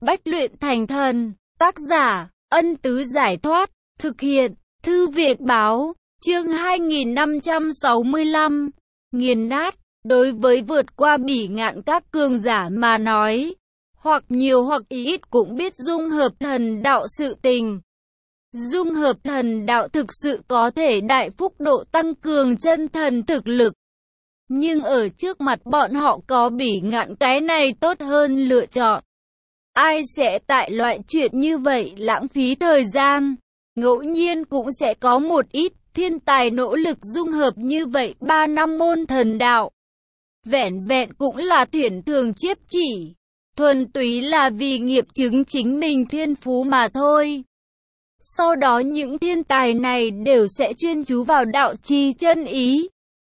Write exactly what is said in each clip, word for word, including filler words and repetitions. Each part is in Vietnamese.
Bách luyện thành thần, tác giả, Ân Tứ Giải Thoát, thực hiện, Thư viện Báo, chương hai nghìn năm trăm sáu mươi lăm, nghiền nát, đối với vượt qua bỉ ngạn các cường giả mà nói, hoặc nhiều hoặc ít cũng biết dung hợp thần đạo sự tình. Dung hợp thần đạo thực sự có thể đại phúc độ tăng cường chân thần thực lực. Nhưng ở trước mặt bọn họ có bỉ ngạn cái này tốt hơn lựa chọn. Ai sẽ tại loại chuyện như vậy lãng phí thời gian? Ngẫu nhiên cũng sẽ có một ít thiên tài nỗ lực dung hợp như vậy ba năm môn thần đạo. Vẻn vẹn cũng là thiển thường chiếp chỉ. Thuần túy là vì nghiệp chứng chính mình thiên phú mà thôi. Sau đó những thiên tài này đều sẽ chuyên chú vào đạo trì chân ý.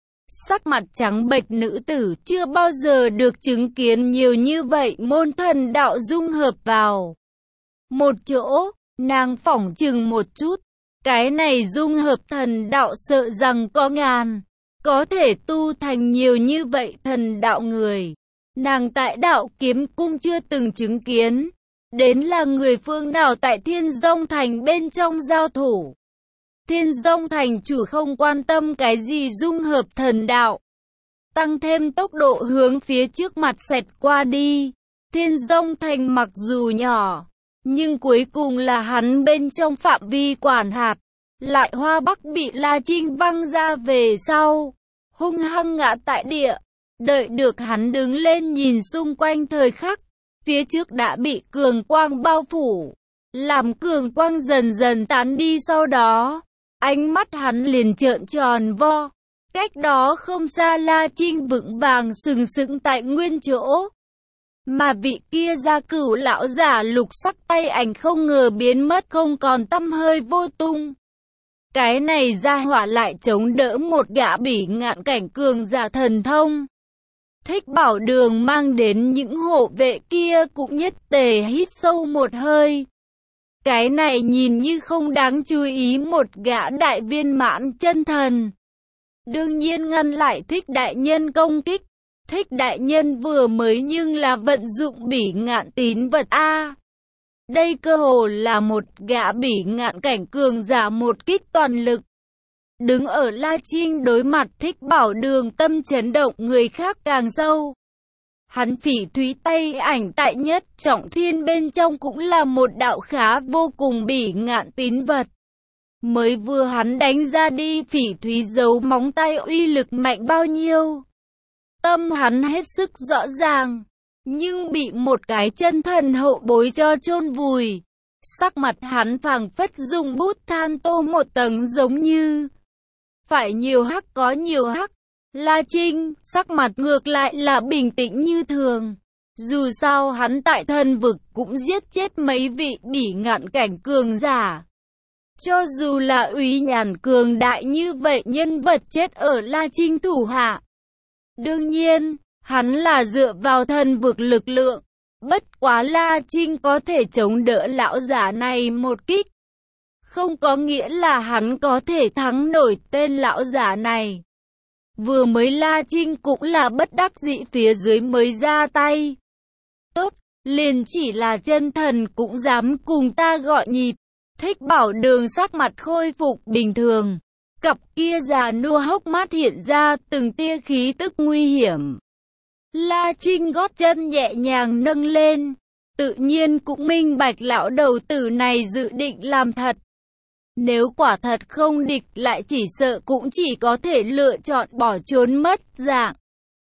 Sắc mặt trắng bệch nữ tử chưa bao giờ được chứng kiến nhiều như vậy môn thần đạo dung hợp vào một chỗ, nàng phỏng chừng một chút, cái này dung hợp thần đạo sợ rằng có ngàn, có thể tu thành nhiều như vậy thần đạo người. Nàng tại đạo kiếm cung chưa từng chứng kiến, đến là người phương nào tại Thiên Dông Thành bên trong giao thủ. Thiên Dông Thành chủ không quan tâm cái gì dung hợp thần đạo, tăng thêm tốc độ hướng phía trước mặt xẹt qua đi. Thiên Dông Thành mặc dù nhỏ, nhưng cuối cùng là hắn bên trong phạm vi quản hạt. Lại Hoa Bắc bị La Trinh văng ra về sau, hung hăng ngã tại địa. Đợi được hắn đứng lên nhìn xung quanh thời khắc, phía trước đã bị cường quang bao phủ. Làm cường quang dần dần tán đi sau đó, ánh mắt hắn liền trợn tròn vo. Cách đó không xa La Trinh vững vàng sừng sững tại nguyên chỗ. Mà vị kia gia cửu lão giả lục sắc tay ảnh không ngờ biến mất không còn tăm hơi vô tung. Cái này gia hỏa lại chống đỡ một gã bỉ ngạn cảnh cường giả thần thông. Thích Bảo Đường mang đến những hộ vệ kia cũng nhất tề hít sâu một hơi. Cái này nhìn như không đáng chú ý một gã đại viên mãn chân thần. Đương nhiên ngăn lại Thích đại nhân công kích. Thích đại nhân vừa mới nhưng là vận dụng bỉ ngạn tín vật A. Đây cơ hồ là một gã bỉ ngạn cảnh cường giả một kích toàn lực. Đứng ở La Trinh đối mặt Thích Bảo Đường tâm chấn động người khác càng sâu. Hắn phỉ thúy tay ảnh tại nhất trọng thiên bên trong cũng là một đạo khá vô cùng bỉ ngạn tín vật. Mới vừa hắn đánh ra đi phỉ thúy giấu móng tay uy lực mạnh bao nhiêu. Tâm hắn hết sức rõ ràng, nhưng bị một cái chân thần hậu bối cho chôn vùi. Sắc mặt hắn phảng phất dùng bút than tô một tầng giống như phải nhiều hắc có nhiều hắc. La Trinh, sắc mặt ngược lại là bình tĩnh như thường. Dù sao hắn tại thần vực cũng giết chết mấy vị bỉ ngạn cảnh cường giả. Cho dù là Úy Nhàn cường đại như vậy nhân vật chết ở La Trinh thủ hạ. Đương nhiên, hắn là dựa vào thần vực lực lượng. Bất quá La Trinh có thể chống đỡ lão giả này một kích. Không có nghĩa là hắn có thể thắng nổi tên lão giả này. Vừa mới La Trinh cũng là bất đắc dĩ phía dưới mới ra tay. Tốt, liền chỉ là chân thần cũng dám cùng ta gọi nhịp. Thích Bảo Đường sắc mặt khôi phục bình thường. Cặp kia già nua hốc mắt hiện ra từng tia khí tức nguy hiểm. La Trinh gót chân nhẹ nhàng nâng lên. Tự nhiên cũng minh bạch lão đầu tử này dự định làm thật. Nếu quả thật không địch lại chỉ sợ cũng chỉ có thể lựa chọn bỏ trốn mất dạng.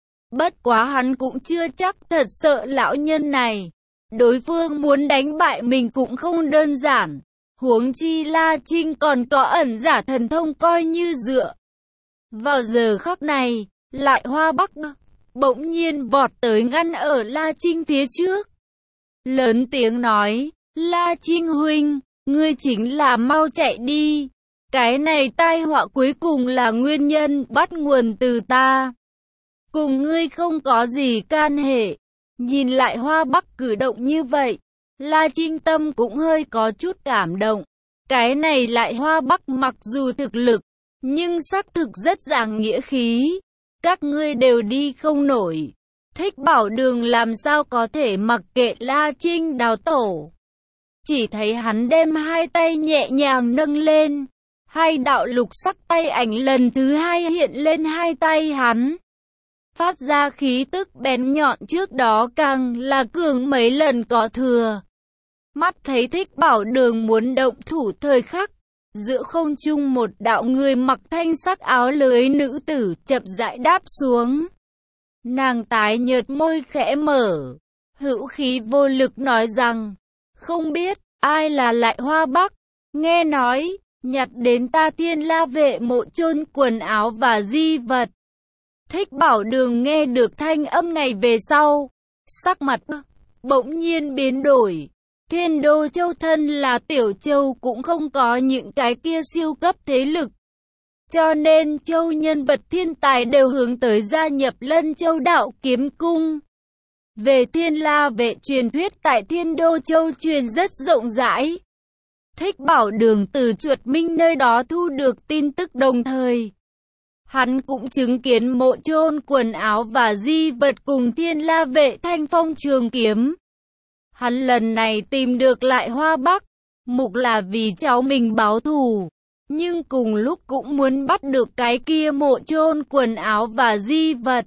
Bất quá hắn cũng chưa chắc thật sợ lão nhân này. Đối phương muốn đánh bại mình cũng không đơn giản. Huống chi La Trinh còn có ẩn giả thần thông coi như dựa. Vào giờ khắc này, Lại Hoa Bắc bỗng nhiên vọt tới ngăn ở La Trinh phía trước. Lớn tiếng nói, La Trinh huynh, ngươi chính là mau chạy đi. Cái này tai họa cuối cùng là nguyên nhân bắt nguồn từ ta. Cùng ngươi không có gì can hệ. Nhìn Lại Hoa Bắc cử động như vậy, La Trinh tâm cũng hơi có chút cảm động. Cái này Lại Hoa Bắc mặc dù thực lực, nhưng xác thực rất giảng nghĩa khí. Các ngươi đều đi không nổi. Thích Bảo Đường làm sao có thể mặc kệ La Trinh đào tổ. Chỉ thấy hắn đem hai tay nhẹ nhàng nâng lên. Hai đạo lục sắc tay ảnh lần thứ hai hiện lên hai tay hắn. Phát ra khí tức bén nhọn trước đó càng là cường mấy lần có thừa. Mắt thấy Thích Bảo Đường muốn động thủ thời khắc. Giữa không trung một đạo người mặc thanh sắc áo lưới nữ tử chậm rãi đáp xuống. Nàng tái nhợt môi khẽ mở. Hữu khí vô lực nói rằng. Không biết ai là Lại Hoa Bắc. Nghe nói nhặt đến ta Thiên La vệ mộ chôn quần áo và di vật. Thích Bảo Đường nghe được thanh âm này về sau. Sắc mặt bỗng nhiên biến đổi. Thiên Đô Châu thân là Tiểu Châu cũng không có những cái kia siêu cấp thế lực. Cho nên châu nhân vật thiên tài đều hướng tới gia nhập Lân Châu Đạo Kiếm Cung. Về Thiên La vệ truyền thuyết tại Thiên Đô Châu truyền rất rộng rãi. Thích Bảo Đường từ Chuột Minh nơi đó thu được tin tức đồng thời. Hắn cũng chứng kiến mộ chôn quần áo và di vật cùng Thiên La vệ thanh phong trường kiếm. Hắn lần này tìm được Lại Hoa Bắc, mục là vì cháu mình báo thù. Nhưng cùng lúc cũng muốn bắt được cái kia mộ chôn quần áo và di vật.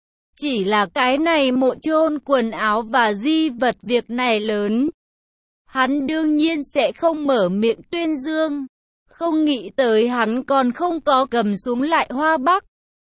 Chỉ là cái này mộ chôn quần áo và di vật việc này lớn. Hắn đương nhiên sẽ không mở miệng tuyên dương. Không nghĩ tới hắn còn không có cầm súng Lại Hoa Bắc.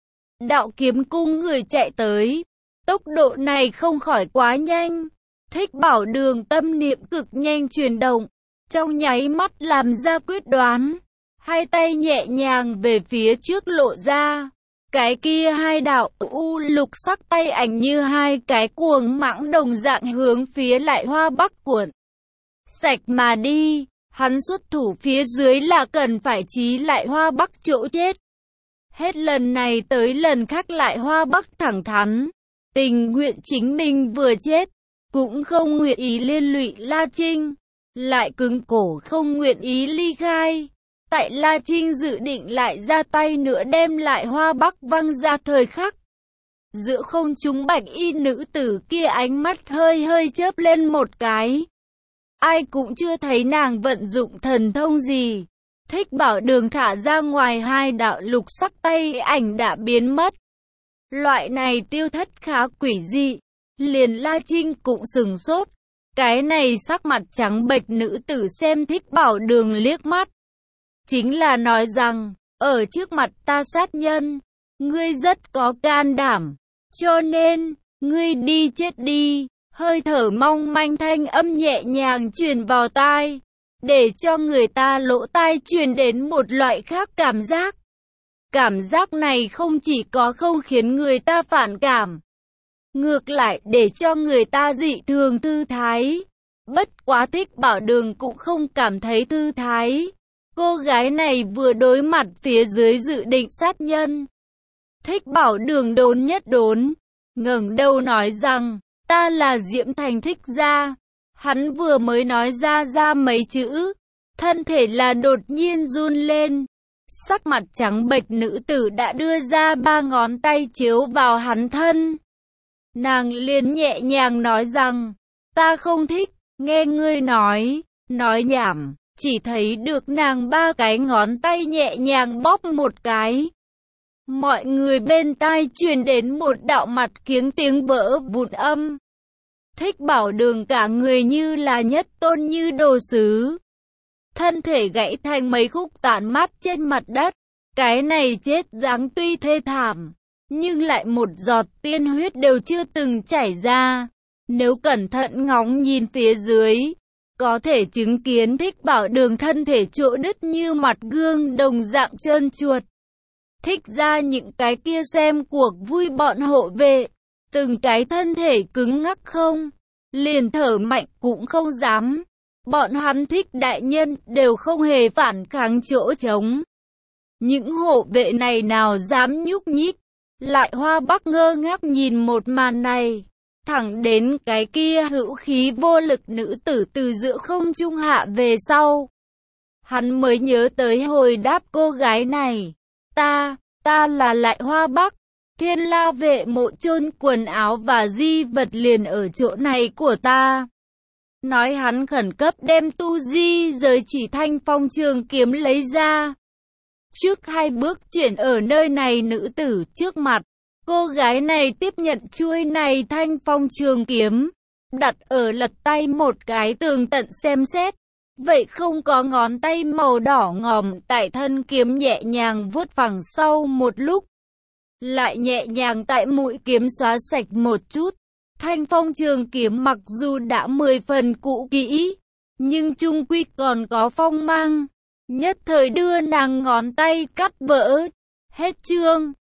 Đạo Kiếm Cung người chạy tới. Tốc độ này không khỏi quá nhanh. Thích Bảo Đường tâm niệm cực nhanh chuyển động. Trong nháy mắt làm ra quyết đoán. Hai tay nhẹ nhàng về phía trước lộ ra. Cái kia hai đạo u lục sắc tay ảnh như hai cái cuồng mãng đồng dạng hướng phía Lại Hoa Bắc cuộn sạch mà đi. Hắn xuất thủ phía dưới là cần phải chí Lại Hoa Bắc chỗ chết. Hết lần này tới lần khác Lại Hoa Bắc thẳng thắn. Tình nguyện chính mình vừa chết. Cũng không nguyện ý liên lụy La Trinh. Lại cứng cổ không nguyện ý ly khai. Tại La Trinh dự định lại ra tay nữa đem Lại Hoa Bắc văng ra thời khắc. Giữa không trung bạch y nữ tử kia ánh mắt hơi hơi chớp lên một cái. Ai cũng chưa thấy nàng vận dụng thần thông gì. Thích Bảo Đường thả ra ngoài hai đạo lục sắc tay ảnh đã biến mất. Loại này tiêu thất khá quỷ dị. Liền La Trinh cũng sừng sốt. Cái này sắc mặt trắng bệch nữ tử xem Thích Bảo Đường liếc mắt. Chính là nói rằng, ở trước mặt ta sát nhân, ngươi rất có can đảm. Cho nên, ngươi đi chết đi. Hơi thở mong manh thanh âm nhẹ nhàng truyền vào tai. Để cho người ta lỗ tai truyền đến một loại khác cảm giác. Cảm giác này không chỉ có không khiến người ta phản cảm. Ngược lại để cho người ta dị thường thư thái. Bất quá Thích Bảo Đường cũng không cảm thấy thư thái. Cô gái này vừa đối mặt phía dưới dự định sát nhân. Thích Bảo Đường đốn nhất đốn. Ngẩng đầu nói rằng, ta là Diễm Thành Thích gia. Hắn vừa mới nói ra ra mấy chữ. Thân thể là đột nhiên run lên. Sắc mặt trắng bệch nữ tử đã đưa ra ba ngón tay chiếu vào hắn thân. Nàng liền nhẹ nhàng nói rằng, ta không thích, nghe ngươi nói, nói nhảm, chỉ thấy được nàng ba cái ngón tay nhẹ nhàng bóp một cái. Mọi người bên tai truyền đến một đạo mặt kiếng tiếng vỡ vụn âm. Thích Bảo Đường cả người như là nhất tôn như đồ sứ. Thân thể gãy thành mấy khúc tản mát trên mặt đất. Cái này chết dáng tuy thê thảm, nhưng lại một giọt tiên huyết đều chưa từng chảy ra. Nếu cẩn thận ngóng nhìn phía dưới, có thể chứng kiến Thích Bảo Đường thân thể chỗ đứt như mặt gương đồng dạng trơn chuột. Thích ra những cái kia xem cuộc vui bọn hộ vệ, từng cái thân thể cứng ngắc không, liền thở mạnh cũng không dám. Bọn hắn Thích đại nhân đều không hề phản kháng chỗ trống. Những hộ vệ này nào dám nhúc nhích. Lại Hoa Bắc ngơ ngác nhìn một màn này. Thẳng đến cái kia hữu khí vô lực nữ tử từ giữa không trung hạ về sau. Hắn mới nhớ tới hồi đáp cô gái này. Ta, ta là Lại Hoa Bắc. Thiên La vệ mộ chôn quần áo và di vật liền ở chỗ này của ta. Nói hắn khẩn cấp đem tu di giới chỉ Thanh Phong trường kiếm lấy ra. Trước hai bước chuyển ở nơi này nữ tử trước mặt. Cô gái này tiếp nhận chuôi này Thanh Phong trường kiếm, đặt ở lật tay một cái tường tận xem xét. Vậy không có ngón tay màu đỏ ngòm tại thân kiếm nhẹ nhàng vuốt phẳng sau một lúc. Lại nhẹ nhàng tại mũi kiếm xóa sạch một chút. Thanh Phong trường kiếm mặc dù đã mười phần cũ kỹ, nhưng chung quy còn có phong mang. Nhất thời đưa nàng ngón tay cắt vỡ. Hết chương.